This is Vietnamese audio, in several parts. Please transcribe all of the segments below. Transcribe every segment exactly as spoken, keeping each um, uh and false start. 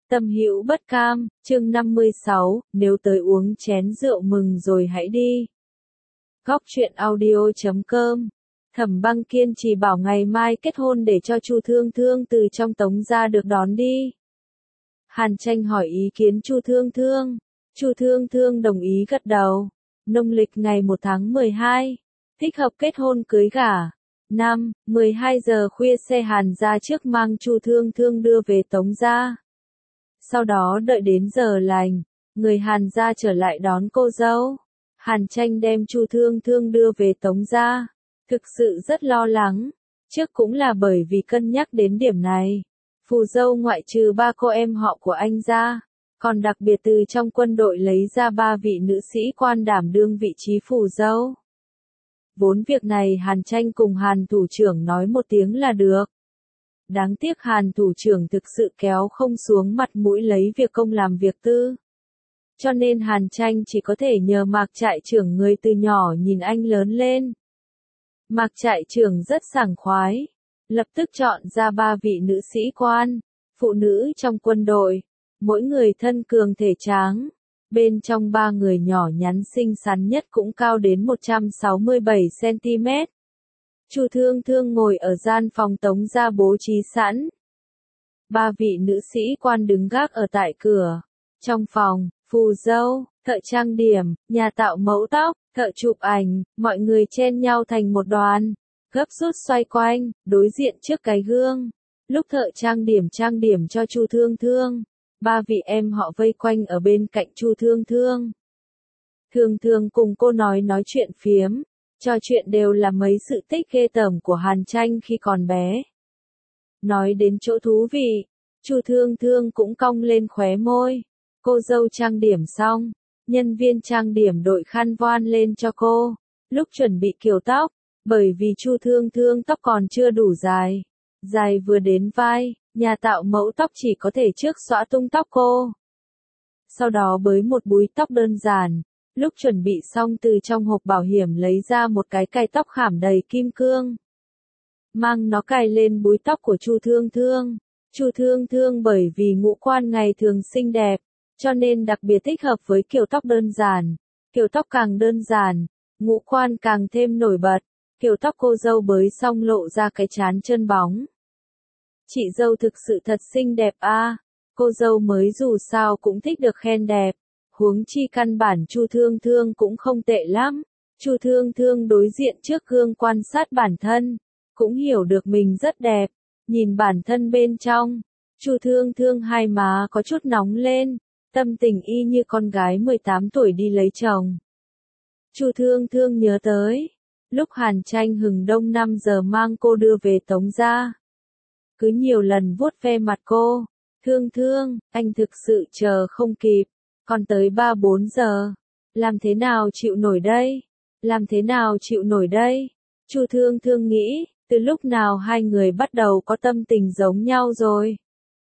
Tâm hữu bất cam, chương năm mươi sáu, nếu tới uống chén rượu mừng rồi hãy đi. Góc truyện audio chấm com. Thẩm Băng kiên trì bảo ngày mai kết hôn để cho Chu Thương Thương từ trong tống gia được đón đi. Hàn Tranh hỏi ý kiến Chu Thương Thương. Chu Thương Thương đồng ý gật đầu. Nông lịch ngày một tháng mười hai. Thích hợp kết hôn cưới gả. Năm, mười hai giờ khuya xe Hàn ra trước mang Chu Thương Thương đưa về tống gia. Sau đó đợi đến giờ lành, người Hàn gia trở lại đón cô dâu. Hàn Tranh đem Chu Thương Thương đưa về tống gia. Thực sự rất lo lắng. Trước cũng là bởi vì cân nhắc đến điểm này. Phù dâu ngoại trừ ba cô em họ của anh ra, còn đặc biệt từ trong quân đội lấy ra ba vị nữ sĩ quan đảm đương vị trí phù dâu. Vốn việc này Hàn Tranh cùng Hàn thủ trưởng nói một tiếng là được. Đáng tiếc Hàn thủ trưởng thực sự kéo không xuống mặt mũi lấy việc công làm việc tư. Cho nên Hàn Tranh chỉ có thể nhờ Mạc trại trưởng người từ nhỏ nhìn anh lớn lên. Mạc trại trưởng rất sảng khoái, lập tức chọn ra ba vị nữ sĩ quan, phụ nữ trong quân đội, mỗi người thân cường thể tráng. Bên trong ba người nhỏ nhắn xinh xắn nhất cũng cao đến một trăm sáu mươi bảy xăng-ti-mét. Chu Thương Thương ngồi ở gian phòng tống gia bố trí sẵn. Ba vị nữ sĩ quan đứng gác ở tại cửa. Trong phòng, phù dâu, thợ trang điểm, nhà tạo mẫu tóc, thợ chụp ảnh, mọi người chen nhau thành một đoàn, gấp rút xoay quanh, đối diện trước cái gương. Lúc thợ trang điểm trang điểm cho Chu Thương Thương, ba vị em họ vây quanh ở bên cạnh Chu Thương Thương. Thường thường cùng cô nói nói chuyện phiếm, trò chuyện đều là mấy sự tích ghê tởm của Hàn Tranh khi còn bé. Nói đến chỗ thú vị, Chu Thương Thương cũng cong lên khóe môi. Cô dâu trang điểm xong, nhân viên trang điểm đội khăn voan lên cho cô. Lúc chuẩn bị kiểu tóc, bởi vì Chu Thương Thương tóc còn chưa đủ dài, dài vừa đến vai, nhà tạo mẫu tóc chỉ có thể trước xõa tung tóc cô. Sau đó bới một búi tóc đơn giản, lúc chuẩn bị xong từ trong hộp bảo hiểm lấy ra một cái cài tóc khảm đầy kim cương. Mang nó cài lên búi tóc của Chu Thương Thương. Chu Thương Thương bởi vì ngũ quan ngày thường xinh đẹp, cho nên đặc biệt thích hợp với kiểu tóc đơn giản. Kiểu tóc càng đơn giản, ngũ quan càng thêm nổi bật. Kiểu tóc cô dâu bới xong lộ ra cái trán chân bóng. Chị dâu thực sự thật xinh đẹp a. À. Cô dâu mới dù sao cũng thích được khen đẹp. Huống chi căn bản Chu Thương Thương cũng không tệ lắm. Chu Thương Thương đối diện trước gương quan sát bản thân, cũng hiểu được mình rất đẹp. Nhìn bản thân bên trong, Chu Thương Thương hai má có chút nóng lên, tâm tình y như con gái mười tám tuổi đi lấy chồng. Chu Thương Thương nhớ tới, lúc Hàn Tranh hừng đông năm giờ mang cô đưa về tống gia. Cứ nhiều lần vuốt ve mặt cô, Thương Thương, anh thực sự chờ không kịp, còn tới ba bốn giờ, làm thế nào chịu nổi đây, làm thế nào chịu nổi đây. Chu Thương Thương nghĩ, từ lúc nào hai người bắt đầu có tâm tình giống nhau rồi.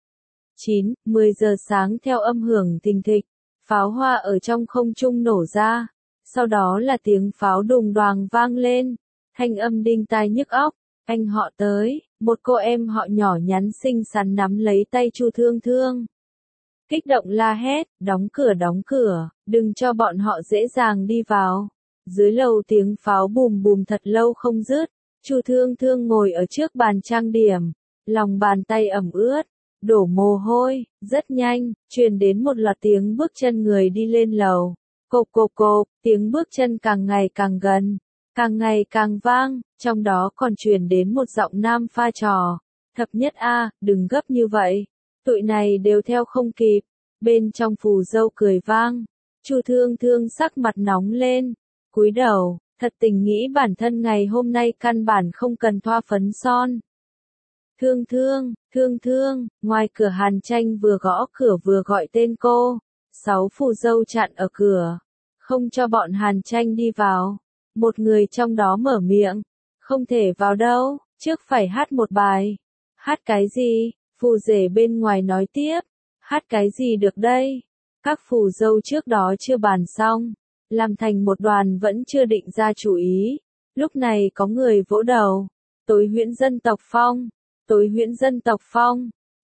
chín, mười giờ sáng theo âm hưởng thình thịch, pháo hoa ở trong không trung nổ ra, sau đó là tiếng pháo đùng đoàng vang lên, thanh âm đinh tai nhức óc. Anh họ tới, một cô em họ nhỏ nhắn xinh xắn nắm lấy tay Chu Thương Thương. Kích động la hét, đóng cửa đóng cửa, đừng cho bọn họ dễ dàng đi vào. Dưới lầu tiếng pháo bùm bùm thật lâu không dứt. Chu Thương Thương ngồi ở trước bàn trang điểm, lòng bàn tay ẩm ướt, đổ mồ hôi, rất nhanh, truyền đến một loạt tiếng bước chân người đi lên lầu. Cộp cộp cộp, tiếng bước chân càng ngày càng gần, càng ngày càng vang, trong đó còn truyền đến một giọng nam pha trò. Thập nhất a, đừng gấp như vậy, tụi này đều theo không kịp. Bên trong phù dâu cười vang, Chu Thương Thương sắc mặt nóng lên, cúi đầu. Thật tình nghĩ bản thân ngày hôm nay căn bản không cần thoa phấn son. Thương Thương, Thương Thương, ngoài cửa Hàn Tranh vừa gõ cửa vừa gọi tên cô. Sáu phù dâu chặn ở cửa, không cho bọn Hàn Tranh đi vào. Một người trong đó mở miệng, không thể vào đâu, trước phải hát một bài. Hát cái gì? Phù rể bên ngoài nói tiếp. Hát cái gì được đây? Các phù dâu trước đó chưa bàn xong, làm thành một đoàn vẫn chưa định ra chủ ý. Lúc này có người vỗ đầu. Tối huyễn dân tộc phong, tối huyễn dân tộc phong.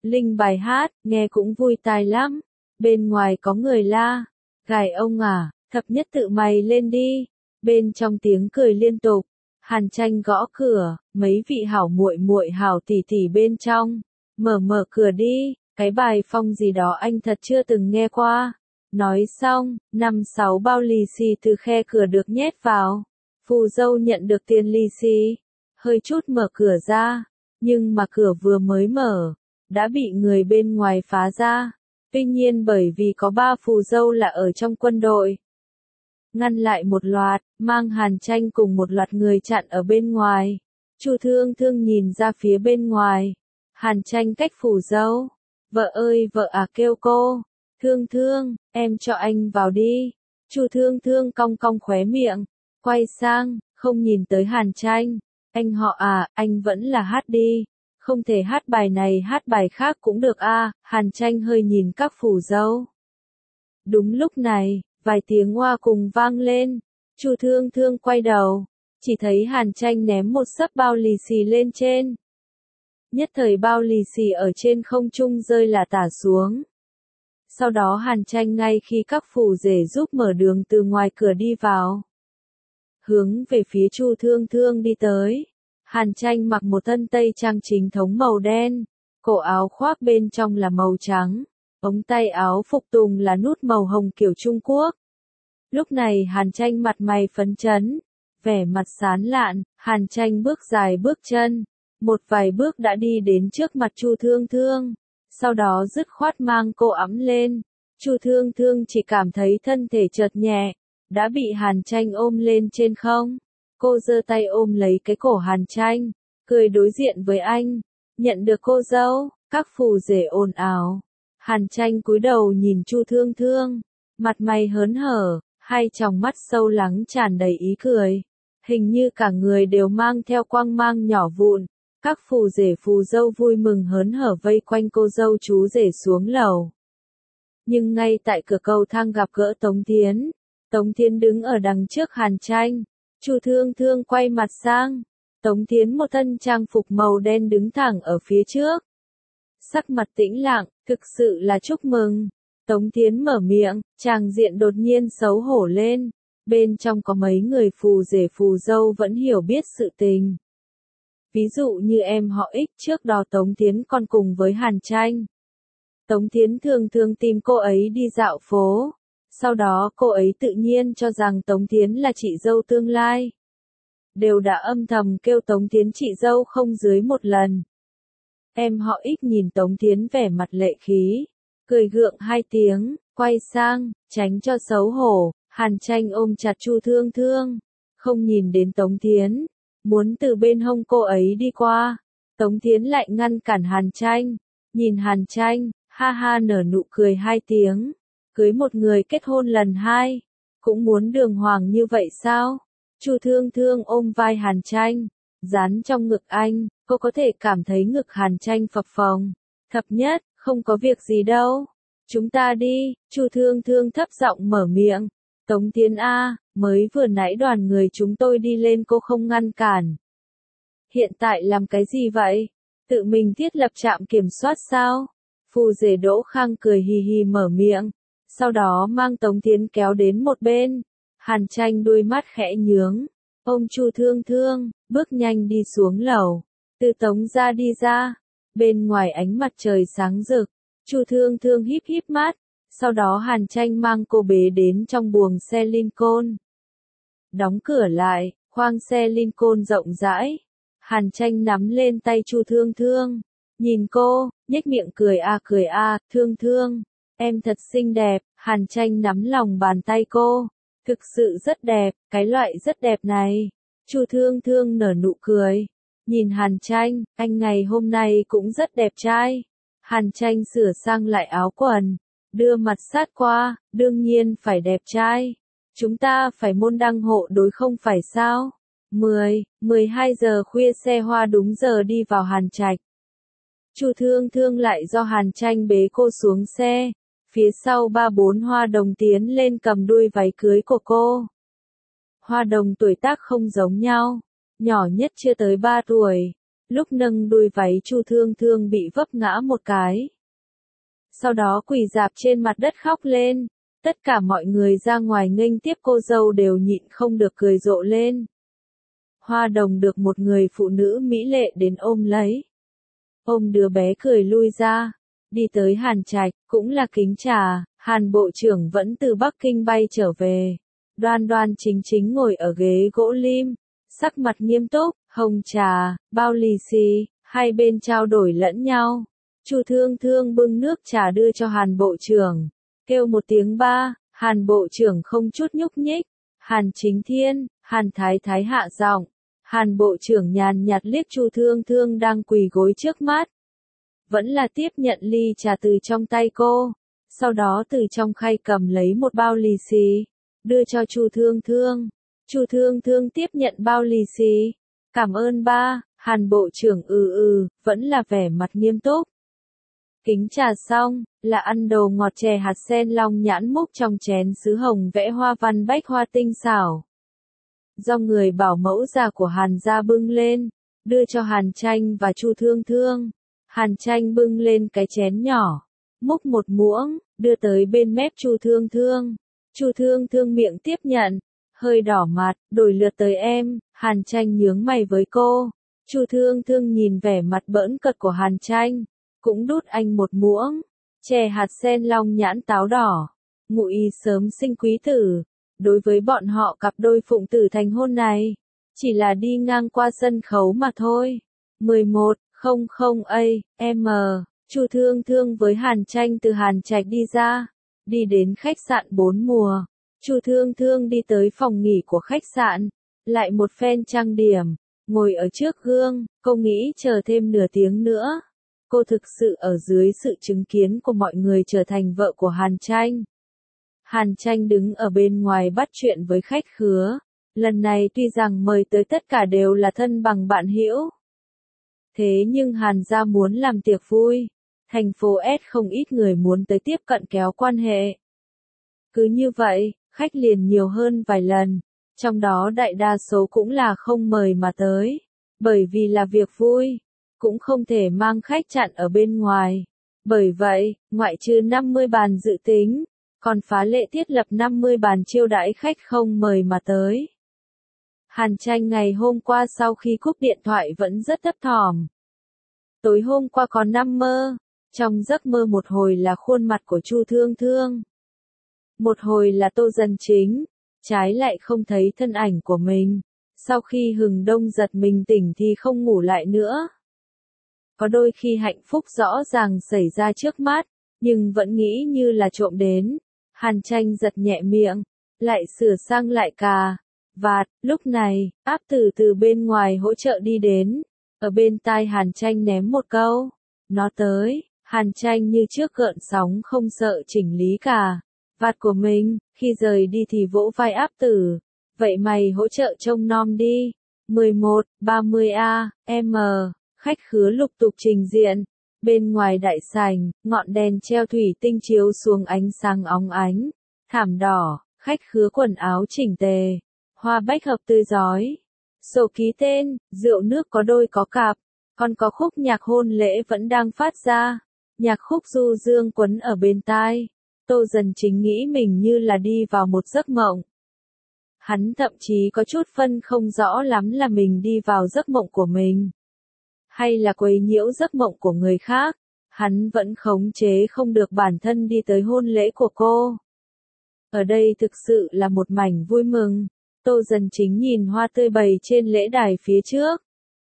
Linh bài hát, nghe cũng vui tai lắm. Bên ngoài có người la. Gài ông à, thập nhất tự mày lên đi. Bên trong tiếng cười liên tục. Hàn Tranh gõ cửa, mấy vị hảo muội muội hảo tỷ tỷ bên trong. Mở mở cửa đi, cái bài phong gì đó anh thật chưa từng nghe qua. Nói xong, năm sáu bao lì xì từ khe cửa được nhét vào. Phù dâu nhận được tiền lì xì, hơi chút mở cửa ra, nhưng mà cửa vừa mới mở, đã bị người bên ngoài phá ra. Tuy nhiên bởi vì có ba phù dâu là ở trong quân đội, ngăn lại một loạt, mang Hàn Tranh cùng một loạt người chặn ở bên ngoài. Chu Thương Thương nhìn ra phía bên ngoài, Hàn Tranh cách phù dâu. Vợ ơi vợ à, kêu cô. Thương Thương, em cho anh vào đi. Chu Thương Thương cong cong khóe miệng, quay sang, không nhìn tới Hàn Tranh. Anh họ à, anh vẫn là hát đi. Không thể hát bài này hát bài khác cũng được a. À. Hàn Tranh hơi nhìn các phù dâu. Đúng lúc này, vài tiếng hoa cùng vang lên. Chu Thương Thương quay đầu, chỉ thấy Hàn Tranh ném một xấp bao lì xì lên trên. Nhất thời bao lì xì ở trên không trung rơi là tả xuống. Sau đó Hàn Tranh ngay khi các phù rể giúp mở đường từ ngoài cửa đi vào, hướng về phía Chu Thương Thương đi tới. Hàn Tranh mặc một thân tây trang chính thống màu đen, cổ áo khoác bên trong là màu trắng, ống tay áo phục tùng là nút màu hồng kiểu Trung Quốc. Lúc này Hàn Tranh mặt mày phấn chấn, vẻ mặt sán lạn. Hàn Tranh bước dài bước chân, một vài bước đã đi đến trước mặt Chu Thương Thương, sau đó dứt khoát mang cô ẵm lên. Chu Thương Thương chỉ cảm thấy thân thể chợt nhẹ, đã bị Hàn Tranh ôm lên trên không. Cô giơ tay ôm lấy cái cổ Hàn Tranh, cười đối diện với anh. Nhận được cô dâu, các phù rể ồn ào. Hàn Tranh cúi đầu nhìn Chu Thương Thương, mặt mày hớn hở, hai tròng mắt sâu lắng tràn đầy ý cười. Hình như cả người đều mang theo quang mang nhỏ vụn. Các phù rể phù dâu vui mừng hớn hở vây quanh cô dâu chú rể xuống lầu. Nhưng ngay tại cửa cầu thang gặp gỡ Tống Thiến. Tống Thiến đứng ở đằng trước Hàn Tranh. Chu Thương Thương quay mặt sang. Tống Thiến một thân trang phục màu đen đứng thẳng ở phía trước. Sắc mặt tĩnh lặng, thực sự là chúc mừng. Tống Thiến mở miệng, tràng diện đột nhiên xấu hổ lên. Bên trong có mấy người phù rể phù dâu vẫn hiểu biết sự tình. Ví dụ như em họ Ích, trước đó Tống Thiến còn cùng với Hàn Tranh. Tống Thiến thường thường tìm cô ấy đi dạo phố. Sau đó cô ấy tự nhiên cho rằng Tống Thiến là chị dâu tương lai. Đều đã âm thầm kêu Tống Thiến chị dâu không dưới một lần. Em họ Ích nhìn Tống Thiến vẻ mặt lệ khí, cười gượng hai tiếng, quay sang, tránh cho xấu hổ. Hàn Tranh ôm chặt Chu Thương Thương, không nhìn đến Tống Thiến, muốn từ bên hông cô ấy đi qua. Tống Thiến lại ngăn cản Hàn Tranh, nhìn Hàn Tranh, ha ha nở nụ cười hai tiếng. Cưới một người kết hôn lần hai, cũng muốn đường hoàng như vậy sao? Chu Thương Thương ôm vai Hàn Tranh, dán trong ngực anh, cô có thể cảm thấy ngực Hàn Tranh phập phồng. Thập nhất, không có việc gì đâu. Chúng ta đi. Chu Thương Thương thấp giọng mở miệng. Tống Thiến a, mới vừa nãy đoàn người chúng tôi đi lên cô không ngăn cản. Hiện tại làm cái gì vậy? Tự mình thiết lập trạm kiểm soát sao? Phù rể Đỗ Khang cười hì hì mở miệng, sau đó mang Tống Thiến kéo đến một bên. Hàn Tranh đôi mắt khẽ nhướng, ôm Chu Thương Thương, bước nhanh đi xuống lầu. Từ Tống gia đi ra, bên ngoài ánh mặt trời sáng rực, Chu Thương Thương híp híp mắt. Sau đó Hàn Tranh mang cô bế đến trong buồng xe Lincoln. Đóng cửa lại, khoang xe Lincoln rộng rãi. Hàn Tranh nắm lên tay Chu Thương Thương, nhìn cô, nhếch miệng cười a cười a, Thương Thương, em thật xinh đẹp. Hàn Tranh nắm lòng bàn tay cô, thực sự rất đẹp, cái loại rất đẹp này. Chu Thương Thương nở nụ cười, nhìn Hàn Tranh, anh ngày hôm nay cũng rất đẹp trai. Hàn Tranh sửa sang lại áo quần, đưa mặt sát qua, đương nhiên phải đẹp trai. Chúng ta phải môn đăng hộ đối không phải sao? mười, mười hai giờ khuya xe hoa đúng giờ đi vào Hàn Trạch. Chu Thương Thương lại do Hàn Tranh bế cô xuống xe. Phía sau ba bốn hoa đồng tiến lên cầm đuôi váy cưới của cô. Hoa đồng tuổi tác không giống nhau. Nhỏ nhất chưa tới ba tuổi, lúc nâng đuôi váy Chu Thương Thương bị vấp ngã một cái. Sau đó quỳ rạp trên mặt đất khóc lên, tất cả mọi người ra ngoài nghênh tiếp cô dâu đều nhịn không được cười rộ lên. Hoa Đồng được một người phụ nữ mỹ lệ đến ôm lấy. Ôm đứa bé cười lui ra, đi tới Hàn Trạch, cũng là kính trà, Hàn Bộ trưởng vẫn từ Bắc Kinh bay trở về. Đoan đoan chính chính ngồi ở ghế gỗ lim, sắc mặt nghiêm túc, hồng trà, bao lì xì, hai bên trao đổi lẫn nhau. Chu Thương Thương bưng nước trà đưa cho Hàn Bộ trưởng, kêu một tiếng ba, Hàn Bộ trưởng không chút nhúc nhích. Hàn Chính Thiên, Hàn Thái Thái hạ giọng. Hàn Bộ trưởng nhàn nhạt liếc Chu Thương Thương đang quỳ gối trước mắt. Vẫn là tiếp nhận ly trà từ trong tay cô, sau đó từ trong khay cầm lấy một bao lì xì, đưa cho Chu Thương Thương. Chu Thương Thương tiếp nhận bao lì xì. Cảm ơn ba, Hàn Bộ trưởng ừ ừ, vẫn là vẻ mặt nghiêm túc. Kính trà xong, là ăn đồ ngọt chè hạt sen long nhãn múc trong chén sứ hồng vẽ hoa văn bách hoa tinh xảo. Do người bảo mẫu già của Hàn gia bưng lên, đưa cho Hàn Tranh và Chu Thương Thương. Hàn Tranh bưng lên cái chén nhỏ, múc một muỗng, đưa tới bên mép Chu Thương Thương. Chu Thương Thương miệng tiếp nhận, hơi đỏ mặt, đổi lượt tới em. Hàn Tranh nhướng mày với cô. Chu Thương Thương nhìn vẻ mặt bỡn cợt của Hàn Tranh, cũng đút anh một muỗng. Chè hạt sen long nhãn táo đỏ, ngụ ý sớm sinh quý tử. Đối với bọn họ cặp đôi phụng tử thành hôn này, chỉ là đi ngang qua sân khấu mà thôi. mười một không không A M, Chu Thương Thương với Hàn Tranh từ Hàn Trạch đi ra, đi đến khách sạn bốn mùa. Chu Thương Thương đi tới phòng nghỉ của khách sạn, lại một phen trang điểm, ngồi ở trước gương, cô nghĩ chờ thêm nửa tiếng nữa. Cô thực sự ở dưới sự chứng kiến của mọi người trở thành vợ của Hàn Tranh. Hàn Tranh đứng ở bên ngoài bắt chuyện với khách khứa. Lần này tuy rằng mời tới tất cả đều là thân bằng bạn hữu. Thế nhưng Hàn gia muốn làm tiệc vui. Thành phố S không ít người muốn tới tiếp cận kéo quan hệ. Cứ như vậy, khách liền nhiều hơn vài lần. Trong đó đại đa số cũng là không mời mà tới. Bởi vì là việc vui, cũng không thể mang khách chặn ở bên ngoài. Bởi vậy, ngoại trừ năm mươi bàn dự tính, còn phá lệ thiết lập năm mươi bàn chiêu đãi khách không mời mà tới. Hàn Tranh ngày hôm qua sau khi cúp điện thoại vẫn rất thấp thỏm. Tối hôm qua còn nằm mơ, trong giấc mơ một hồi là khuôn mặt của Chu Thương Thương, một hồi là Tô Dần Chính, trái lại không thấy thân ảnh của mình. Sau khi Hừng Đông giật mình tỉnh thì không ngủ lại nữa. Có đôi khi hạnh phúc rõ ràng xảy ra trước mắt, nhưng vẫn nghĩ như là trộm đến. Hàn Tranh giật nhẹ miệng, lại sửa sang lại cà vạt. Lúc này, Áp Tử từ bên ngoài hỗ trợ đi đến, ở bên tai Hàn Tranh ném một câu. Nó tới. Hàn Tranh như trước gợn sóng không sợ chỉnh lý cà vạt của mình, khi rời đi thì vỗ vai Áp Tử. Vậy mày hỗ trợ trông nom đi. mười một ba mươi A M, khách khứa lục tục trình diện. Bên ngoài đại sảnh, ngọn đèn treo thủy tinh chiếu xuống ánh sáng óng ánh. Thảm đỏ, khách khứa quần áo chỉnh tề, hoa bách hợp tươi rói. Sổ ký tên, rượu nước có đôi có cặp, còn có khúc nhạc hôn lễ vẫn đang phát ra. Nhạc khúc du dương quấn ở bên tai. Tô Dần Chính nghĩ mình như là đi vào một giấc mộng. Hắn thậm chí có chút phân không rõ lắm là mình đi vào giấc mộng của mình, hay là quấy nhiễu giấc mộng của người khác. Hắn vẫn khống chế không được bản thân đi tới hôn lễ của cô. Ở đây thực sự là một mảnh vui mừng. Tô Dần Chính nhìn hoa tươi bày trên lễ đài phía trước.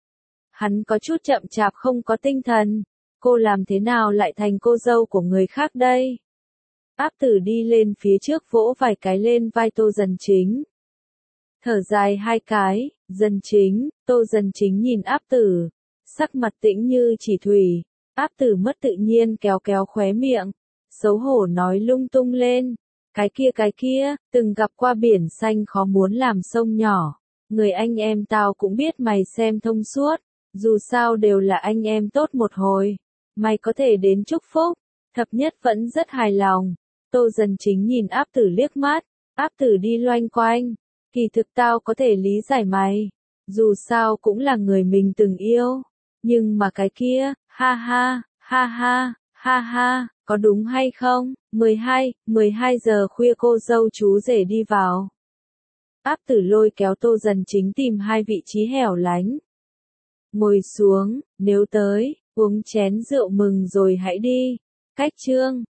Hắn có chút chậm chạp không có tinh thần. Cô làm thế nào lại thành cô dâu của người khác đây? Áp Tử đi lên phía trước vỗ vài cái lên vai Tô Dần Chính. Thở dài hai cái. Dần Chính. Tô Dần Chính nhìn Áp Tử, sắc mặt tĩnh như chỉ thủy. Áp Tử mất tự nhiên kéo kéo khóe miệng, xấu hổ nói lung tung lên. Cái kia cái kia, từng gặp qua biển xanh khó muốn làm sông nhỏ. Người anh em tao cũng biết mày xem thông suốt. Dù sao đều là anh em tốt một hồi. Mày có thể đến chúc phúc. Thập nhất vẫn rất hài lòng. Tô Dần Chính nhìn Áp Tử liếc mắt. Áp Tử đi loanh quanh. Kỳ thực tao có thể lý giải mày. Dù sao cũng là người mình từng yêu. Nhưng mà cái kia, ha ha, ha ha, ha ha, có đúng hay không? mười hai, mười hai giờ khuya cô dâu chú rể đi vào. Áp Tử lôi kéo Tô Dần Chính tìm hai vị trí hẻo lánh. Ngồi xuống, nếu tới, uống chén rượu mừng rồi hãy đi. Cách chương